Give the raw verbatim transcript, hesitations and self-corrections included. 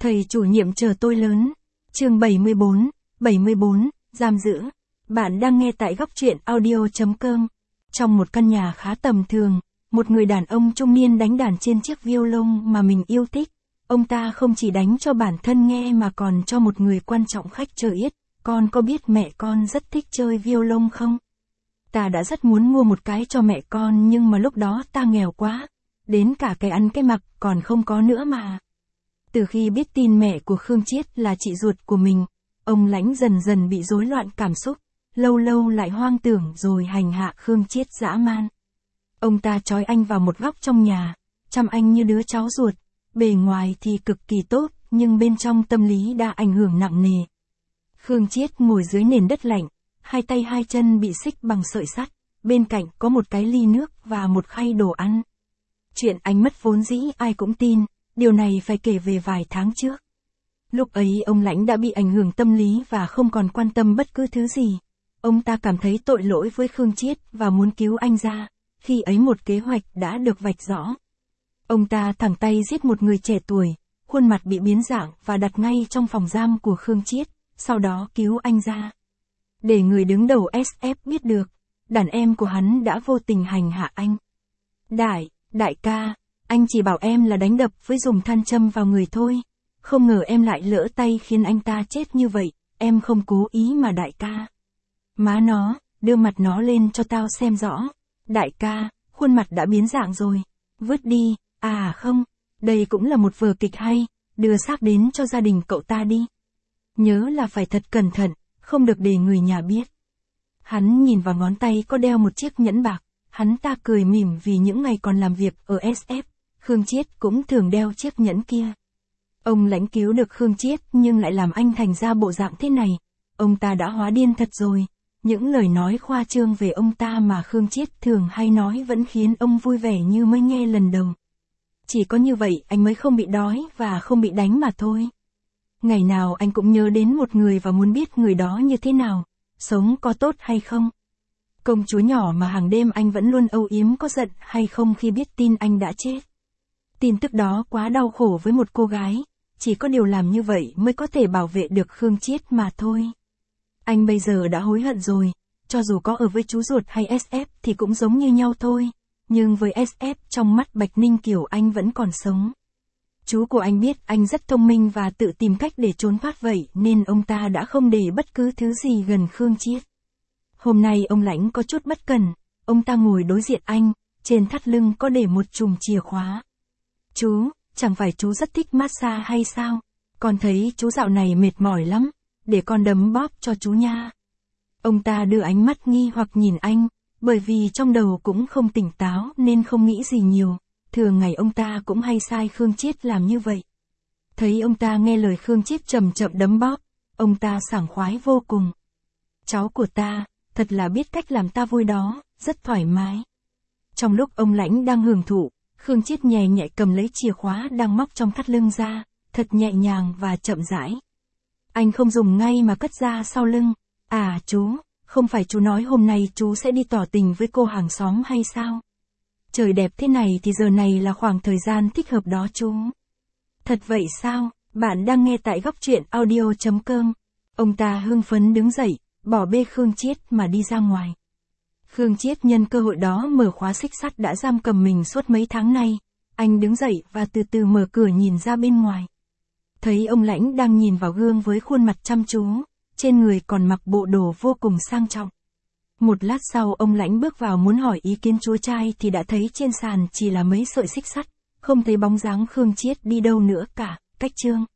Thầy chủ nhiệm chờ tôi lớn. Chương bảy mươi bốn, bảy mươi bốn, giam giữ. Bạn đang nghe tại góc truyện audio.com. Trong một căn nhà khá tầm thường, một người đàn ông trung niên đánh đàn trên chiếc violon mà mình yêu thích. Ông ta không chỉ đánh cho bản thân nghe mà còn cho một người quan trọng khách chờ yết. Con có biết mẹ con rất thích chơi violon không? Ta đã rất muốn mua một cái cho mẹ con nhưng mà lúc đó ta nghèo quá. Đến cả cái ăn cái mặc còn không có nữa mà. Từ khi biết tin mẹ của Khương Chiết là chị ruột của mình, ông Lãnh dần dần bị rối loạn cảm xúc, lâu lâu lại hoang tưởng rồi hành hạ Khương Chiết dã man. Ông ta trói anh vào một góc trong nhà, chăm anh như đứa cháu ruột, bề ngoài thì cực kỳ tốt, nhưng bên trong tâm lý đã ảnh hưởng nặng nề. Khương Chiết ngồi dưới nền đất lạnh, hai tay hai chân bị xích bằng sợi sắt, bên cạnh có một cái ly nước và một khay đồ ăn. Chuyện anh mất vốn dĩ ai cũng tin. Điều này phải kể về vài tháng trước. Lúc ấy ông Lãnh đã bị ảnh hưởng tâm lý và không còn quan tâm bất cứ thứ gì. Ông ta cảm thấy tội lỗi với Khương Chiết và muốn cứu anh ra. Khi ấy một kế hoạch đã được vạch rõ. Ông ta thẳng tay giết một người trẻ tuổi, khuôn mặt bị biến dạng và đặt ngay trong phòng giam của Khương Chiết, sau đó cứu anh ra. Để người đứng đầu ét ép biết được, đàn em của hắn đã vô tình hành hạ anh. Đại, đại ca. Anh chỉ bảo em là đánh đập với dùng than châm vào người thôi. Không ngờ em lại lỡ tay khiến anh ta chết như vậy. Em không cố ý mà đại ca. Má nó, đưa mặt nó lên cho tao xem rõ. Đại ca, khuôn mặt đã biến dạng rồi. Vứt đi. À không, đây cũng là một vở kịch hay. Đưa xác đến cho gia đình cậu ta đi. Nhớ là phải thật cẩn thận, không được để người nhà biết. Hắn nhìn vào ngón tay có đeo một chiếc nhẫn bạc. Hắn ta cười mỉm vì những ngày còn làm việc ở ét ép. Khương Chiết cũng thường đeo chiếc nhẫn kia. Ông Lãnh cứu được Khương Chiết nhưng lại làm anh thành ra bộ dạng thế này. Ông ta đã hóa điên thật rồi. Những lời nói khoa trương về ông ta mà Khương Chiết thường hay nói vẫn khiến ông vui vẻ như mới nghe lần đầu. Chỉ có như vậy anh mới không bị đói và không bị đánh mà thôi. Ngày nào anh cũng nhớ đến một người và muốn biết người đó như thế nào, sống có tốt hay không. Công chúa nhỏ mà hàng đêm anh vẫn luôn âu yếm có giận hay không khi biết tin anh đã chết. Tin tức đó quá đau khổ với một cô gái, chỉ có điều làm như vậy mới có thể bảo vệ được Khương Chiết mà thôi. Anh bây giờ đã hối hận rồi, cho dù có ở với chú ruột hay ét ép thì cũng giống như nhau thôi, nhưng với ét ép trong mắt Bạch Ninh Kiều anh vẫn còn sống. Chú của anh biết anh rất thông minh và tự tìm cách để trốn thoát vậy nên ông ta đã không để bất cứ thứ gì gần Khương Chiết. Hôm nay ông Lãnh có chút bất cẩn, ông ta ngồi đối diện anh, trên thắt lưng có để một chùm chìa khóa. Chú, chẳng phải chú rất thích massage hay sao? Con thấy chú dạo này mệt mỏi lắm, để con đấm bóp cho chú nha. Ông ta đưa ánh mắt nghi hoặc nhìn anh, bởi vì trong đầu cũng không tỉnh táo nên không nghĩ gì nhiều, thường ngày ông ta cũng hay sai Khương Chiết làm như vậy. Thấy ông ta nghe lời Khương Chiết chậm chậm đấm bóp, ông ta sảng khoái vô cùng. Cháu của ta, thật là biết cách làm ta vui đó, rất thoải mái. Trong lúc ông Lãnh đang hưởng thụ, Khương Chiết nhẹ nhẹ cầm lấy chìa khóa đang móc trong thắt lưng ra, thật nhẹ nhàng và chậm rãi. Anh không dùng ngay mà cất ra sau lưng. À chú, không phải chú nói hôm nay chú sẽ đi tỏ tình với cô hàng xóm hay sao? Trời đẹp thế này thì giờ này là khoảng thời gian thích hợp đó chú. Thật vậy sao? Bạn đang nghe tại góc truyện audio.com. Ông ta hưng phấn đứng dậy, bỏ bê Khương Chiết mà đi ra ngoài. Khương Chiết nhân cơ hội đó mở khóa xích sắt đã giam cầm mình suốt mấy tháng nay. Anh đứng dậy và từ từ mở cửa nhìn ra bên ngoài. Thấy ông Lãnh đang nhìn vào gương với khuôn mặt chăm chú, trên người còn mặc bộ đồ vô cùng sang trọng. Một lát sau ông Lãnh bước vào muốn hỏi ý kiến chúa trai thì đã thấy trên sàn chỉ là mấy sợi xích sắt, không thấy bóng dáng Khương Chiết đi đâu nữa cả. Cách chương.